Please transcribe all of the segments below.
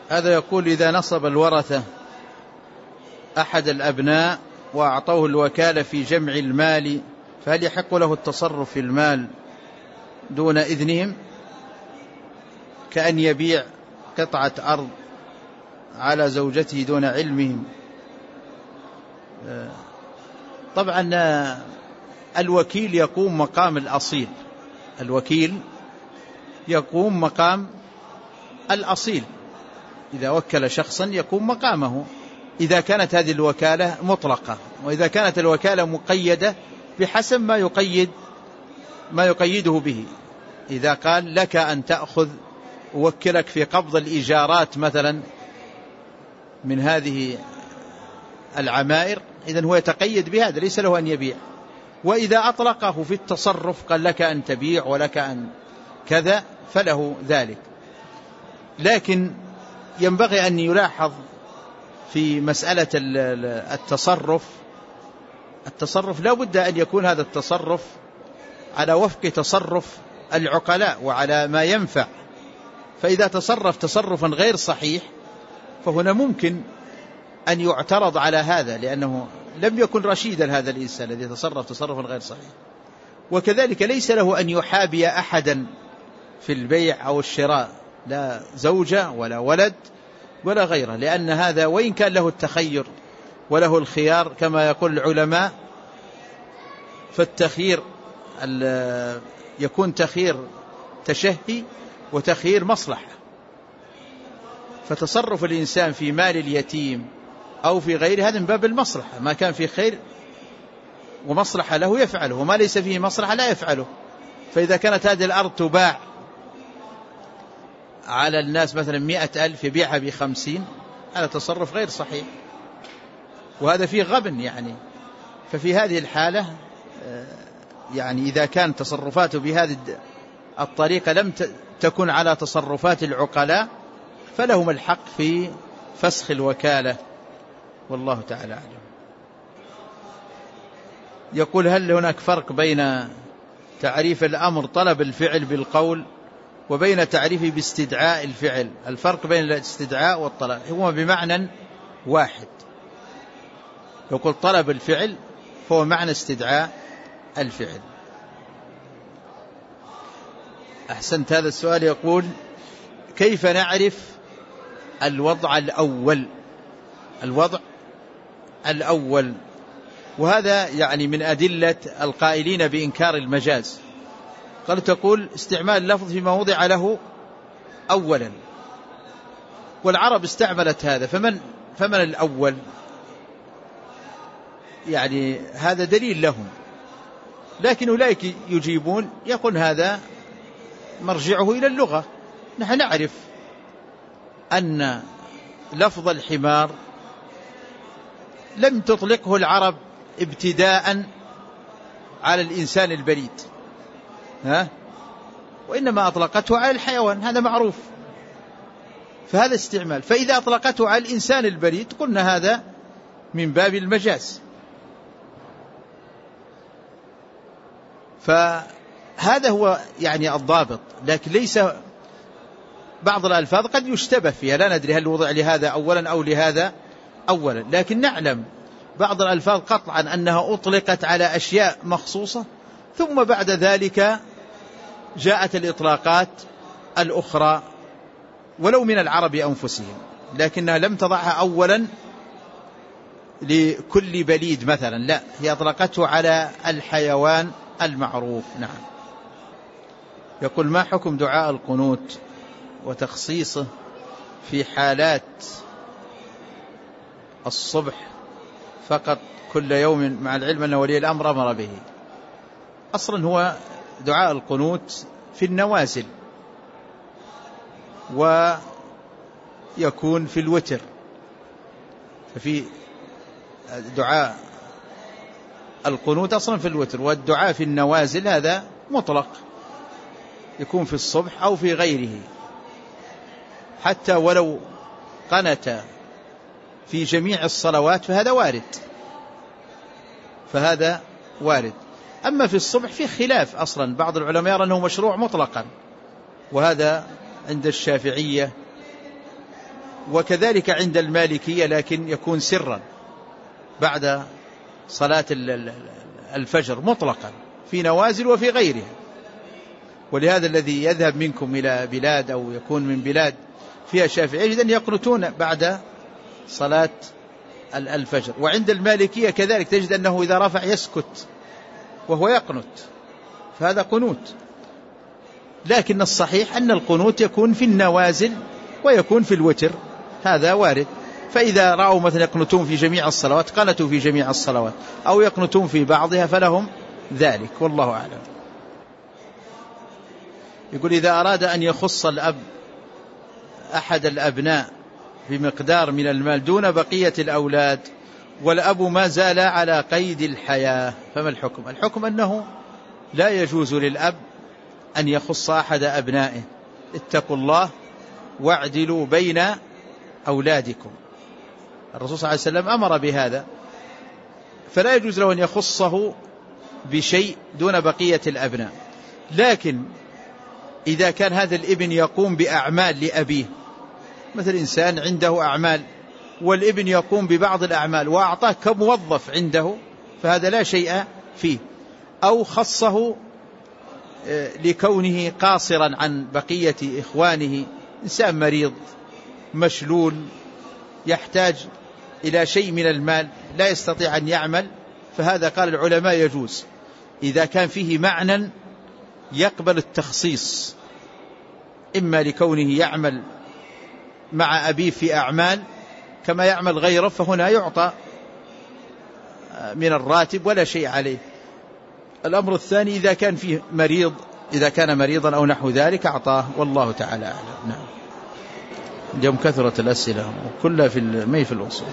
هذا يقول: إذا نصب الورثة أحد الأبناء وأعطوه الوكالة في جمع المال، فهل يحق له التصرف في المال دون إذنهم، كأن يبيع قطعة أرض على زوجته دون علمهم؟ طبعا الوكيل يقوم مقام الأصيل، الوكيل يقوم مقام الأصيل، إذا وكل شخصا يقوم مقامه، إذا كانت هذه الوكالة مطلقة، وإذا كانت الوكالة مقيدة بحسب ما يقيده به. إذا قال: لك أن تأخذ، أوكلك في قبض الإيجارات مثلا من هذه العمائر، إذن هو يتقيد بهذا، ليس له أن يبيع. وإذا أطلقه في التصرف قال: لك أن تبيع ولك أن كذا، فله ذلك. لكن ينبغي أن يلاحظ في مسألة التصرف لا بد أن يكون هذا التصرف على وفق تصرف العقلاء وعلى ما ينفع. فإذا تصرف تصرفا غير صحيح فهنا ممكن أن يعترض على هذا، لأنه لم يكن رشيدا هذا الإنسان الذي تصرف تصرفا غير صحيح. وكذلك ليس له أن يحابي أحدا في البيع أو الشراء، لا زوجة ولا ولد ولا غيره، لأن هذا وإن كان له التخير وله الخيار كما يقول العلماء، فالتخيير يكون تخيير تشهي وتخيير مصلحة. فتصرف الإنسان في مال اليتيم أو في غيره هذا من باب المصلحة، ما كان في خير ومصلحة له يفعله، وما ليس فيه مصلحة لا يفعله. فإذا كانت هذه الأرض تباع على الناس مثلا 100,000 يبيعها ب50، هذا تصرف غير صحيح، وهذا فيه غبن يعني. ففي هذه الحالة يعني إذا كان تصرفاته بهذه الطريقة لم تكن على تصرفات العقلاء فلهم الحق في فسخ الوكالة، والله تعالى أعلم. يقول: هل هناك فرق بين تعريف الأمر طلب الفعل بالقول وبين تعريفه باستدعاء الفعل؟ الفرق بين الاستدعاء والطلب هو بمعنى واحد. يقول طلب الفعل فهو معنى استدعاء الفعل. أحسنت. هذا السؤال يقول: كيف نعرف الوضع الأول؟ الوضع الأول، وهذا يعني من أدلة القائلين بإنكار المجاز. قال: تقول استعمال اللفظ فيما وضع له أولا، والعرب استعملت هذا، فمن الأول؟ يعني هذا دليل لهم، لكن أولئك يجيبون يقول هذا مرجعه إلى اللغة. نحن نعرف أن لفظ الحمار لم تطلقه العرب ابتداء على الإنسان البليد، وإنما أطلقته على الحيوان، هذا معروف. فهذا استعمال. فإذا أطلقته على الإنسان البليد قلنا هذا من باب المجاز. فهذا هو يعني الضابط. لكن ليس بعض الألفاظ قد يشتبه فيها، لا ندري هل وضع لهذا أولا أو لهذا أولا، لكن نعلم بعض الألفاظ قطعا أنها أطلقت على أشياء مخصوصة، ثم بعد ذلك جاءت الإطلاقات الأخرى ولو من العرب أنفسهم، لكنها لم تضعها أولا لكل بليد مثلا، لا، هي أطلقته على الحيوان المعروف. نعم. يقول: ما حكم دعاء القنوت وتخصيصه في حالات الصبح فقط كل يوم، مع العلم أن ولي الأمر أمر به؟ أصلا هو دعاء القنوت في النوازل، ويكون في الوتر. ففي دعاء القنوت أصلا في الوتر، والدعاء في النوازل هذا مطلق، يكون في الصبح أو في غيره، حتى ولو قنت في جميع الصلوات فهذا وارد. أما في الصبح في خلاف، أصلا بعض العلماء يرى أنه مشروع مطلقا، وهذا عند الشافعية وكذلك عند المالكية لكن يكون سرا بعد صلاة الفجر مطلقا في نوازل وفي غيرها. ولهذا الذي يذهب منكم إلى بلاد أو يكون من بلاد فيها شافعية جدا يقنتون بعد صلاة الفجر. وعند المالكية كذلك تجد أنه إذا رفع يسكت وهو يقنت، فهذا قنوت. لكن الصحيح أن القنوت يكون في النوازل ويكون في الوتر، هذا وارد. فإذا رأوا مثلا يقنتون في جميع الصلوات قنتوا في جميع الصلوات، أو يقنتون في بعضها فلهم ذلك، والله أعلم. يقول إذا أراد أن يخص الأب أحد الأبناء بمقدار من المال دون بقية الأولاد والأب ما زال على قيد الحياة فما الحكم؟ الحكم أنه لا يجوز للأب أن يخص أحد أبنائه. اتقوا الله واعدلوا بين أولادكم. الرسول صلى الله عليه وسلم أمر بهذا، فلا يجوز له أن يخصه بشيء دون بقية الأبناء. لكن إذا كان هذا الابن يقوم بأعمال لأبيه، مثل إنسان عنده أعمال والابن يقوم ببعض الأعمال وأعطاه كموظف عنده، فهذا لا شيء فيه. أو خصه لكونه قاصرا عن بقية إخوانه، إنسان مريض مشلول يحتاج إلى شيء من المال لا يستطيع أن يعمل، فهذا قال العلماء يجوز إذا كان فيه معنى يقبل التخصيص، إما لكونه يعمل مع أبيه في أعمال كما يعمل غيره، فهنا يعطى من الراتب ولا شيء عليه. الأمر الثاني إذا كان فيه مريض، إذا كان مريضا أو نحو ذلك أعطاه، والله تعالى أعلم. نعم. اليوم كثرة الأسئلة وكلها في الأصول.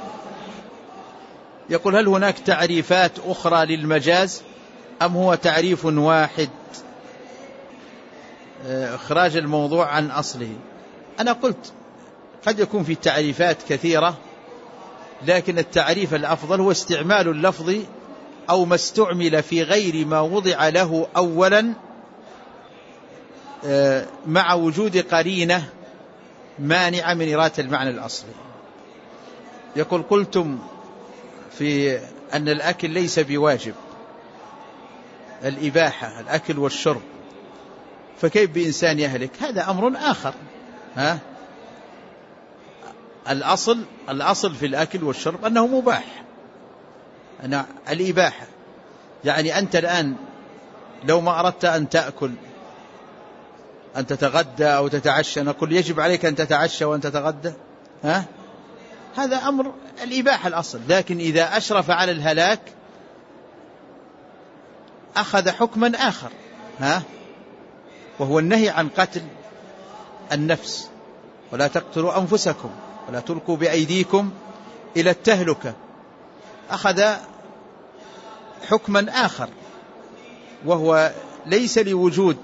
يقول هل هناك تعريفات أخرى للمجاز أم هو تعريف واحد؟ إخراج الموضوع عن أصله. أنا قلت قد يكون في تعريفات كثيرة، لكن التعريف الأفضل هو استعمال اللفظ أو ما استعمل في غير ما وضع له أولا مع وجود قرينة مانعة من إرادة المعنى الأصلي. يقول قلتم في أن الأكل ليس بواجب، الإباحة الأكل والشرب، فكيف بإنسان يهلك؟ هذا أمر آخر. الأصل في الأكل والشرب أنه مباح، أنا الإباحة. يعني أنت الآن لو ما أردت أن تأكل، أن تتغدى أو تتعشى، نقول يجب عليك أن تتعشى وأن تتغدى؟ هذا أمر الإباحة الأصل. لكن إذا أشرف على الهلاك أخذ حكما آخر، وهو النهي عن قتل النفس، ولا تقتلوا أنفسكم ولا تلقوا بأيديكم إلى التهلكة. أخذ حكما آخر، وهو ليس لوجود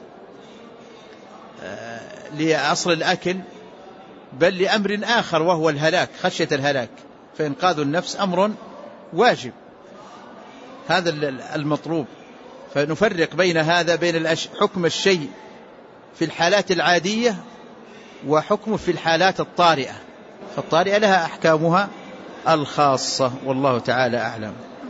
لأصل الأكل، بل لأمر آخر وهو الهلاك، خشية الهلاك، فإنقاذ النفس أمر واجب، هذا المطلوب. فنفرق بين هذا، بين حكم الشيء في الحالات العادية وحكمه في الحالات الطارئة، فالطارئة لها أحكامها الخاصة، والله تعالى أعلم.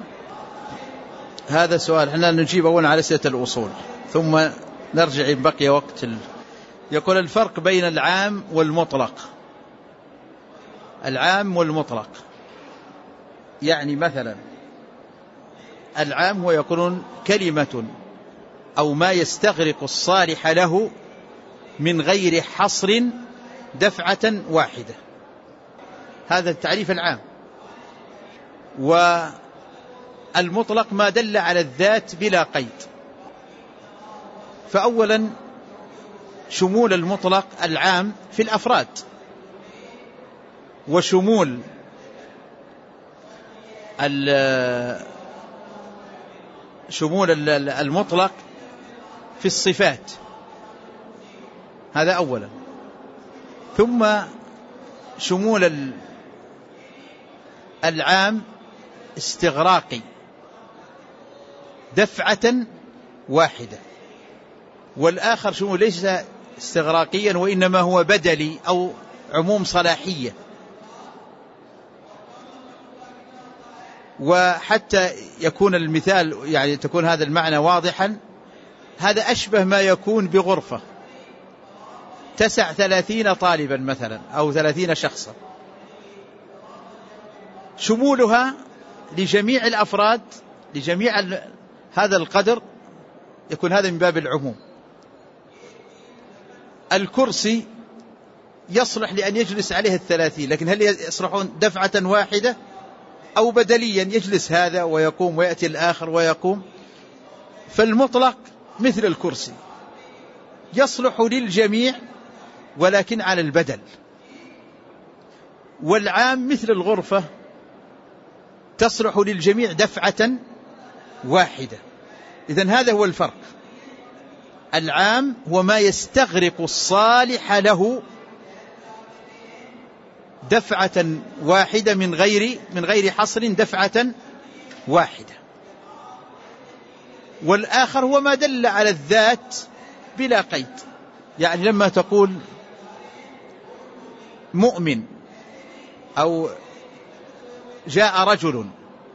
هذا سؤال احنا نجيب أولا على أسئلة الأصول ثم نرجع إن بقي وقت. يقول الفرق بين العام والمطلق. العام والمطلق يعني مثلا العام هو يقولون كلمة أو ما يستغرق الصالح له من غير حصر دفعة واحدة، هذا التعريف العام. والمطلق ما دل على الذات بلا قيد. فأولا شمول المطلق العام في الأفراد، وشمول المطلق في الصفات، هذا أولا. ثم شمول العام استغراقي دفعة واحدة، والآخر شمول ليس استغراقيا وإنما هو بدلي أو عموم صلاحية. وحتى يكون المثال يعني تكون هذا المعنى واضحا، هذا أشبه ما يكون بغرفة تسع 30 طالبا مثلا أو 30 شخصا، شمولها لجميع الأفراد لجميع هذا القدر، يكون هذا من باب العموم. الكرسي يصلح لأن يجلس عليه 30، لكن هل يصلحون دفعة واحدة أو بدليا يجلس هذا ويقوم ويأتي الآخر ويقوم؟ فالمطلق مثل الكرسي يصلح للجميع ولكن على البدل، والعام مثل الغرفة تصلح للجميع دفعة واحدة. إذن هذا هو الفرق. العام هو ما يستغرق الصالح له دفعة واحدة من غير حصر، دفعة واحدة. والآخر هو ما دل على الذات بلا قيد، يعني لما تقول مؤمن أو جاء رجل،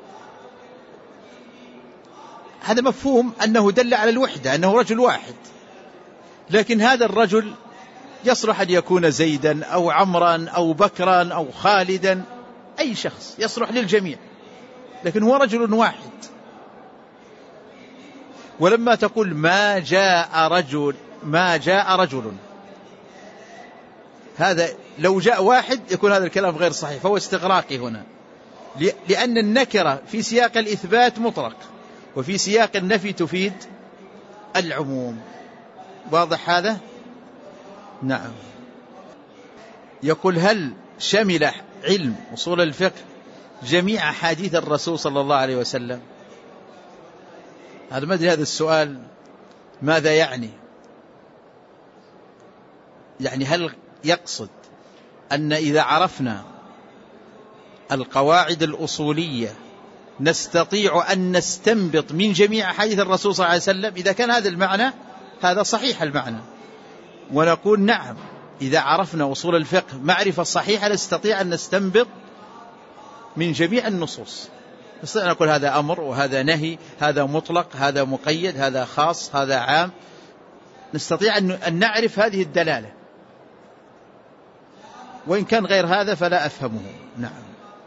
هذا مفهوم أنه دل على الوحدة، أنه رجل واحد. لكن هذا الرجل يصلح أن يكون زيدا أو عمرا أو بكرا أو خالدا، أي شخص يصلح للجميع، لكن هو رجل واحد. ولما تقول ما جاء رجل، هذا لو جاء واحد يكون هذا الكلام غير صحيح، فهو استغراقي هنا، لأن النكرة في سياق الإثبات مطلق، وفي سياق النفي تفيد العموم. واضح هذا؟ نعم. يقول هل شمل علم أصول الفقه جميع أحاديث الرسول صلى الله عليه وسلم؟ هذا ما أدري هذا السؤال ماذا يعني. يعني هل يقصد أن إذا عرفنا القواعد الأصولية نستطيع أن نستنبط من جميع أحاديث الرسول صلى الله عليه وسلم؟ إذا كان هذا المعنى هذا صحيح المعنى، ونقول نعم، إذا عرفنا أصول الفقه معرفة صحيحة نستطيع أن نستنبط من جميع النصوص. نستطيع أن نقول هذا أمر وهذا نهي، هذا مطلق، هذا مقيد، هذا خاص، هذا عام. نستطيع أن نعرف هذه الدلالة، وإن كان غير هذا فلا أفهمه. نعم.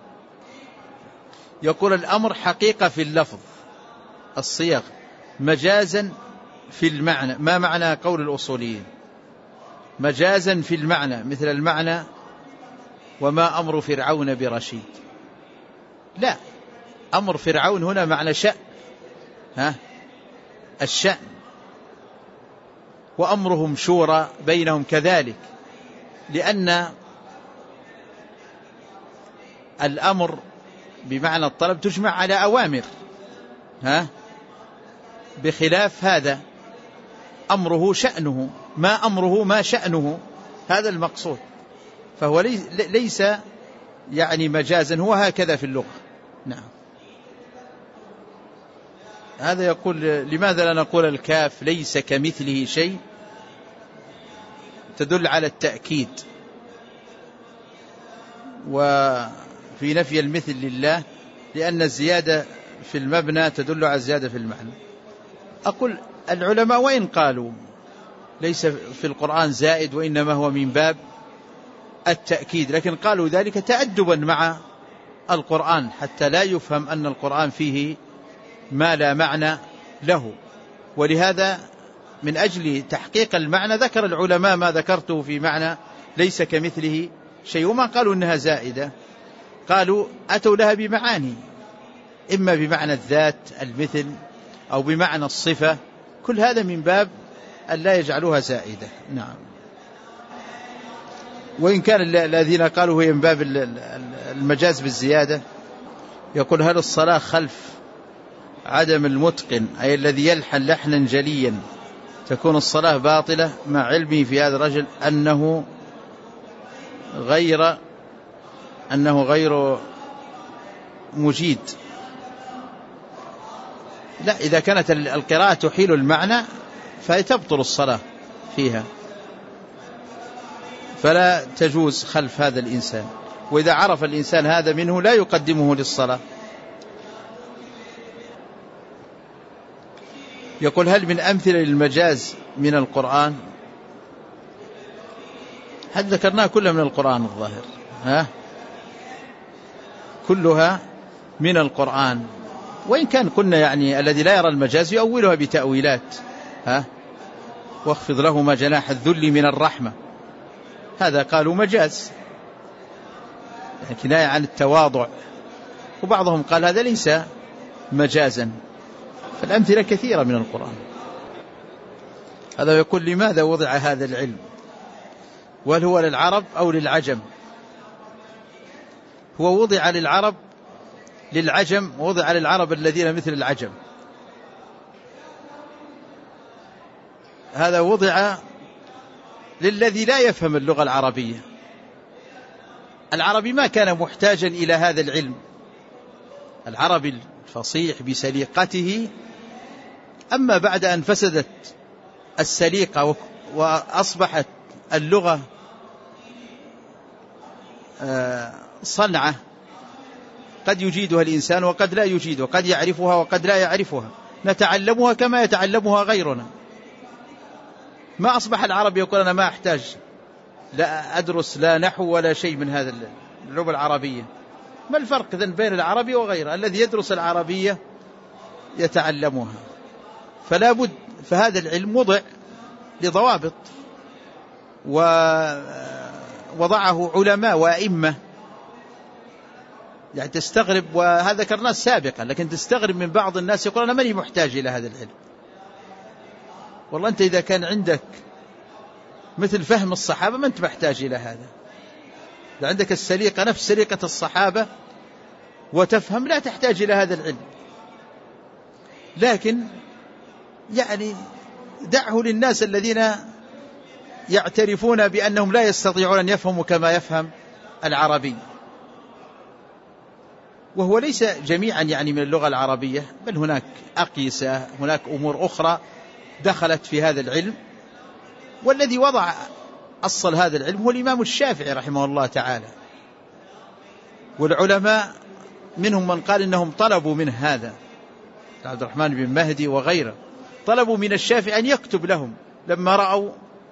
يقول الأمر حقيقة في اللفظ، الصيغ مجازا في المعنى. ما معنى قول الأصوليين مجازا في المعنى مثل المعنى وما أمر فرعون برشيد؟ لا، أمر فرعون هنا معنى شأن، الشأن، وأمرهم شورى بينهم كذلك، لأن الأمر بمعنى الطلب تجمع على أوامر، بخلاف هذا أمره شأنه، ما أمره ما شأنه، هذا المقصود. فهو ليس يعني مجازا، هو هكذا في اللغة. نعم. هذا يقول لماذا لا نقول الكاف ليس كمثله شيء؟ تدل على التأكيد، وفي نفي المثل لله، لأن الزيادة في المبنى تدل على الزيادة في المعنى. أقول العلماء وإن قالوا ليس في القرآن زائد وإنما هو من باب التأكيد، لكن قالوا ذلك تأدبا مع القرآن حتى لا يفهم أن القرآن فيه ما لا معنى له. ولهذا من أجل تحقيق المعنى ذكر العلماء ما ذكرته في معنى ليس كمثله شيء، وما قالوا إنها زائدة، قالوا أتوا لها بمعاني، إما بمعنى الذات المثل أو بمعنى الصفة، كل هذا من باب أن لا يجعلوها زائدة. نعم. وإن كان الذين قالوا هي من باب المجاز بالزيادة، يقول هل الصلاة خلف عدم المتقن أي الذي يلحن لحنا جليا تكون الصلاة باطلة مع علمه في هذا الرجل أنه غير مجيد؟ لا، إذا كانت القراءة تحيل المعنى فتبطل الصلاة فيها. فلا تجوز خلف هذا الإنسان، وإذا عرف الإنسان هذا منه لا يقدمه للصلاة. يقول: هل من أمثلة للمجاز من القرآن؟ هل ذكرناها كلها من القرآن الظاهر، كلها من القرآن، وإن كان قلنا يعني الذي لا يرى المجاز يؤولها بتأويلات، واخفض لهما جناح الذل من الرحمة، هذا قالوا مجاز يعني كناية عن التواضع، وبعضهم قال هذا ليس مجازا. فالأمثلة كثيرة من القرآن. هذا يقول: لماذا وضع هذا العلم؟ وهل هو للعرب أو للعجم؟ هو وضع للعرب، للعجم وضع للعرب الذين مثل العجم. هذا وضع للذي لا يفهم اللغة العربية. العربي ما كان محتاجا إلى هذا العلم، العربي الفصيح بسليقته. أما بعد أن فسدت السليقة وأصبحت اللغة صنعة قد يجيدها الإنسان وقد لا يجيدها، قد يعرفها وقد لا يعرفها، نتعلمها كما يتعلمها غيرنا. ما أصبح العربي يقول أنا ما أحتاج لا أدرس لا نحو ولا شيء من هذا اللغة العربية. ما الفرق إذن بين العربي وغيره؟ الذي يدرس العربية يتعلمها. فلا بد، فهذا العلم وضع لضوابط ووضعه علماء وأئمة. يعني تستغرب، وهذا ذكرناه سابقا، لكن تستغرب من بعض الناس يقول أنا ماني محتاج إلى هذا العلم. والله أنت إذا كان عندك مثل فهم الصحابة ما أنت محتاج إلى هذا. إذا عندك السليقة نفس سليقة الصحابة وتفهم لا تحتاج إلى هذا العلم. لكن يعني دعه للناس الذين يعترفون بأنهم لا يستطيعون أن يفهموا كما يفهم العربي. وهو ليس جميعا يعني من اللغة العربية، بل هناك أقيسة، هناك أمور أخرى دخلت في هذا العلم. والذي وضع أصل هذا العلم هو الإمام الشافعي رحمه الله تعالى. والعلماء منهم من قال إنهم طلبوا من هذا، عبد الرحمن بن مهدي وغيره، طلبوا من الشافعي أن يكتب لهم لما رأوا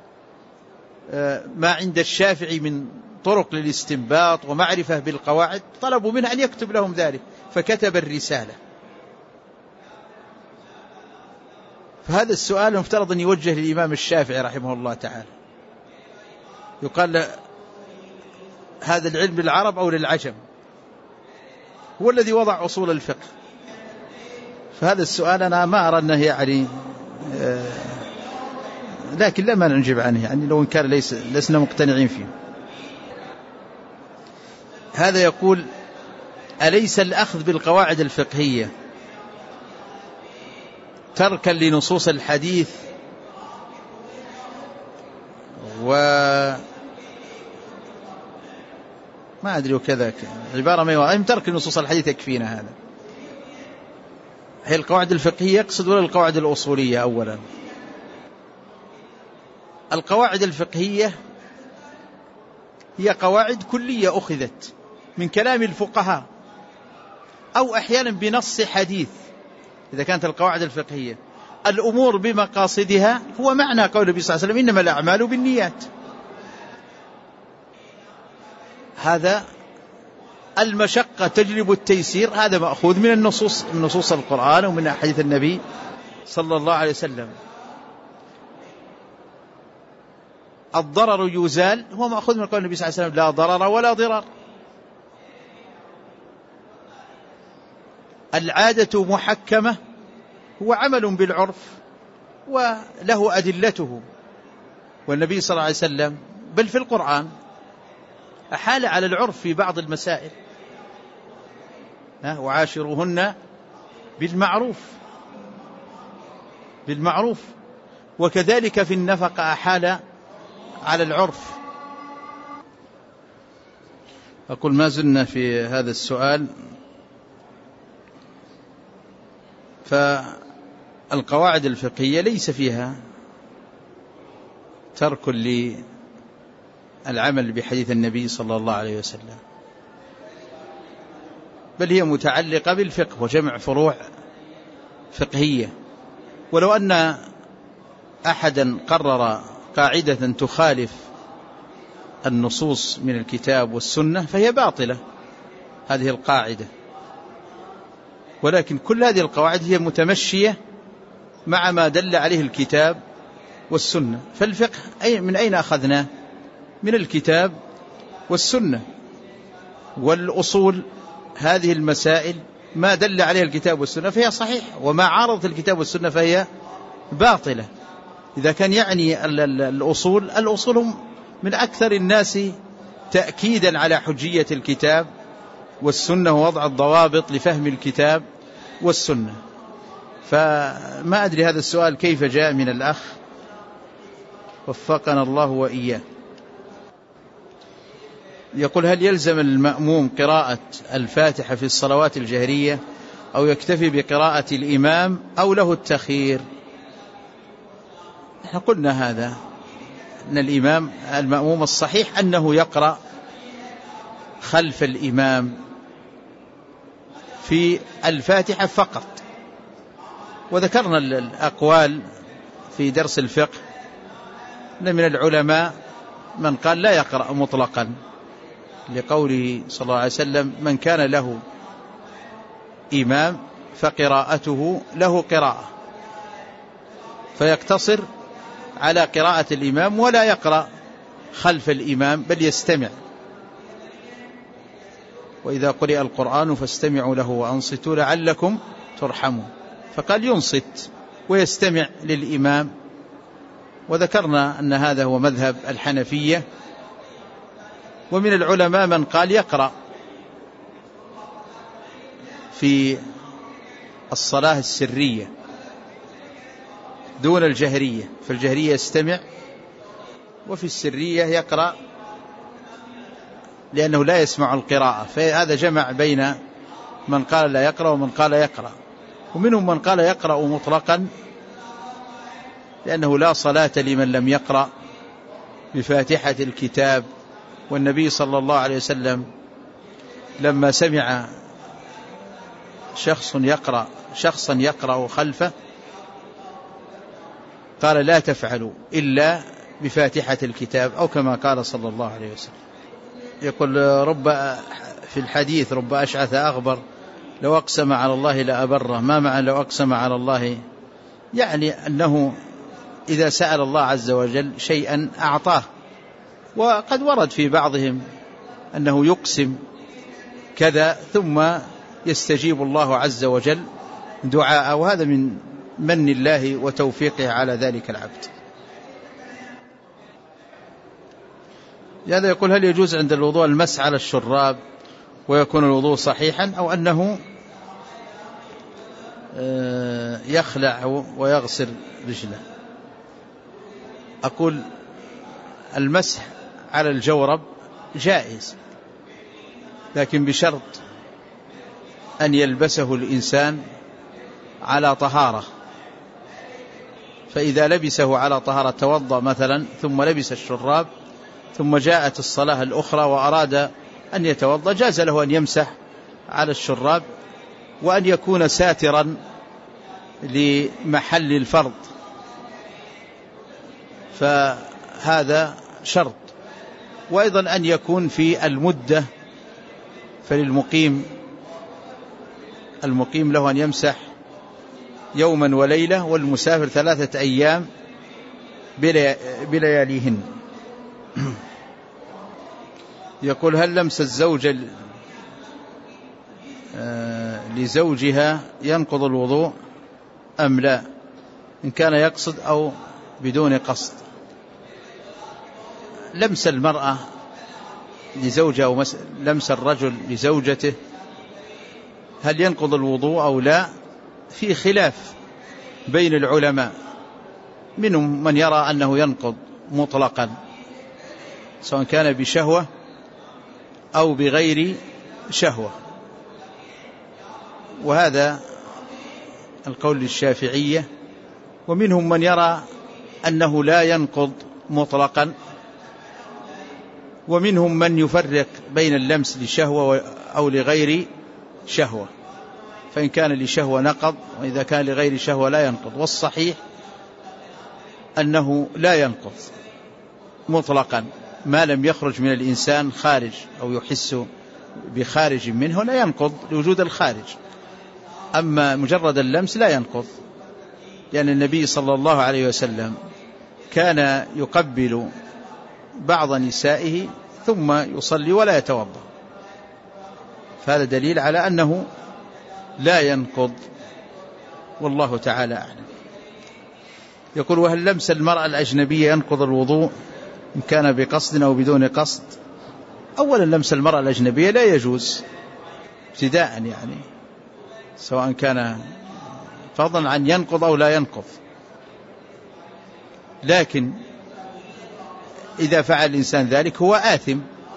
ما عند الشافعي من طرق للاستنباط ومعرفة بالقواعد، طلبوا منه أن يكتب لهم ذلك، فكتب الرسالة. فهذا السؤال مفترض أن يوجه للإمام الشافعي رحمه الله تعالى، يقال هذا العلم للعرب أو للعجم؟ هو الذي وضع أصول الفقه. فهذا السؤال أنا ما أرى أنه يعني لكن لما نجيب عنه، يعني لو إن كان لسنا مقتنعين فيه. هذا يقول: أليس الأخذ بالقواعد الفقهية تركا لنصوص الحديث ما أدري وكذا عبارة ما يوائم ترك نصوص الحديث يكفينا؟ هذا هي القواعد الفقهية يقصد ولا القواعد الأصولية؟ أولا القواعد الفقهية هي قواعد كلية أخذت من كلام الفقهاء أو أحيانا بنص حديث. إذا كانت القواعد الفقهية الأمور بمقاصدها هو معنى قول النبي صلى الله عليه وسلم: إنما الأعمال بالنيات. هذا المشقة تجلب التيسير، هذا مأخوذ من النصوص، من نصوص القرآن ومن أحاديث النبي صلى الله عليه وسلم. الضرر يزال هو مأخوذ من قول النبي صلى الله عليه وسلم: لا ضرر ولا ضرار. العادة محكمة هو عمل بالعرف وله أدلته، والنبي صلى الله عليه وسلم بل في القرآن أحال على العرف في بعض المسائل، وعاشروهن بالمعروف، وكذلك في النفقة أحال على العرف. أقول ما زلنا في هذا السؤال. فالقواعد الفقهية ليس فيها ترك العمل بحديث النبي صلى الله عليه وسلم، بل هي متعلقة بالفقه وجمع فروع فقهية. ولو أن أحدا قرر قاعدة تخالف النصوص من الكتاب والسنة فهي باطلة هذه القاعدة، ولكن كل هذه القواعد هي متمشية مع ما دل عليه الكتاب والسنة. فالفقه من أين أخذناه؟ من الكتاب والسنة. والأصول هذه المسائل ما دل عليه الكتاب والسنة فهي صحيح، وما عارضت الكتاب والسنة فهي باطلة. إذا كان يعني الأصول هم من أكثر الناس تأكيدا على حجية الكتاب والسنة ووضع الضوابط لفهم الكتاب والسنة. فما أدري هذا السؤال كيف جاء من الأخ، وفقنا الله وإياه. يقول: هل يلزم المأموم قراءة الفاتحة في الصلوات الجهرية أو يكتفي بقراءة الإمام أو له التخيير؟ نحن قلنا هذا، أن المأموم الصحيح أنه يقرأ خلف الإمام في الفاتحة فقط. وذكرنا الأقوال في درس الفقه أن من العلماء من قال لا يقرأ مطلقا، لقوله صلى الله عليه وسلم: من كان له إمام فقراءته له قراءة، فيقتصر على قراءة الإمام ولا يقرأ خلف الإمام بل يستمع. وإذا قرئ القرآن فاستمعوا له وأنصتوا لعلكم ترحمون، فقال ينصت ويستمع للإمام. وذكرنا أن هذا هو مذهب الحنفية. ومن العلماء من قال يقرأ في الصلاة السرية دون الجهرية، فالجهرية يستمع وفي السرية يقرأ لأنه لا يسمع القراءة. فهذا جمع بين من قال لا يقرأ ومن قال يقرأ. ومنهم من قال يقرأ مطلقا لأنه لا صلاة لمن لم يقرأ بفاتحة الكتاب. والنبي صلى الله عليه وسلم لما سمع شخصا يقرأ خلفه قال: لا تفعلوا إلا بفاتحة الكتاب، أو كما قال صلى الله عليه وسلم. يقول في الحديث: رب أشعث أغبر لو أقسم على الله لأبره. ما معنى لو أقسم على الله؟ يعني أنه إذا سأل الله عز وجل شيئا أعطاه. وقد ورد في بعضهم أنه يقسم كذا ثم يستجيب الله عز وجل دعاء، وهذا من من الله وتوفيقه على ذلك العبد. هذا يقول: هل يجوز عند الوضوء المسح على الشراب ويكون الوضوء صحيحا، أو أنه يخلع ويغسل رجله؟ أقول: المسح على الجورب جائز، لكن بشرط أن يلبسه الإنسان على طهارة. فإذا لبسه على طهارة، توضأ مثلا ثم لبس الشراب ثم جاءت الصلاة الأخرى وأراد أن يتوضأ، جاز له أن يمسح على الشراب، وأن يكون ساترا لمحل الفرض، فهذا شرط. وأيضا أن يكون في المدة، فللمقيم له أن يمسح يوما وليلة، والمسافر 3 أيام بلياليهن. يقول: هل لمس الزوجة لزوجها ينقض الوضوء أم لا، إن كان يقصد أو بدون قصد؟ لمس المرأة لزوجها أو لمس الرجل لزوجته هل ينقض الوضوء أو لا؟ في خلاف بين العلماء، منهم من يرى أنه ينقض مطلقا سواء كان بشهوة أو بغير شهوة، وهذا القول للشافعية. ومنهم من يرى أنه لا ينقض مطلقا ومنهم من يفرق بين اللمس لشهوة أو لغير شهوة، فإن كان لشهوة نقض، وإذا كان لغير شهوة لا ينقض. والصحيح أنه لا ينقض مطلقا ما لم يخرج من الإنسان خارج أو يحس بخارج منه لا ينقض لوجود الخارج. أما مجرد اللمس لا ينقض، لأن النبي صلى الله عليه وسلم كان يقبل بعض نسائه ثم يصلي ولا يتوضأ، فهذا دليل على أنه لا ينقض، والله تعالى أعلم. يقول: وهل لمس المرأة الأجنبية ينقض الوضوء إن كان بقصد أو بدون قصد؟ أولا لمس المرأة الأجنبية لا يجوز ابتداء، يعني سواء كان فضلا عن ينقض أو لا ينقض، لكن إذا فعل الإنسان ذلك هو آثم،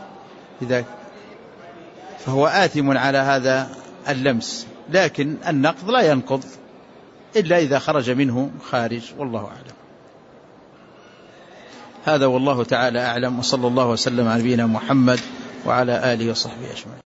فهو آثم على هذا اللمس، لكن النقض لا ينقض إلا إذا خرج منه خارج، والله أعلم. هذا والله تعالى أعلم، وصلى الله وسلم على نبينا محمد وعلى آله وصحبه أجمعين.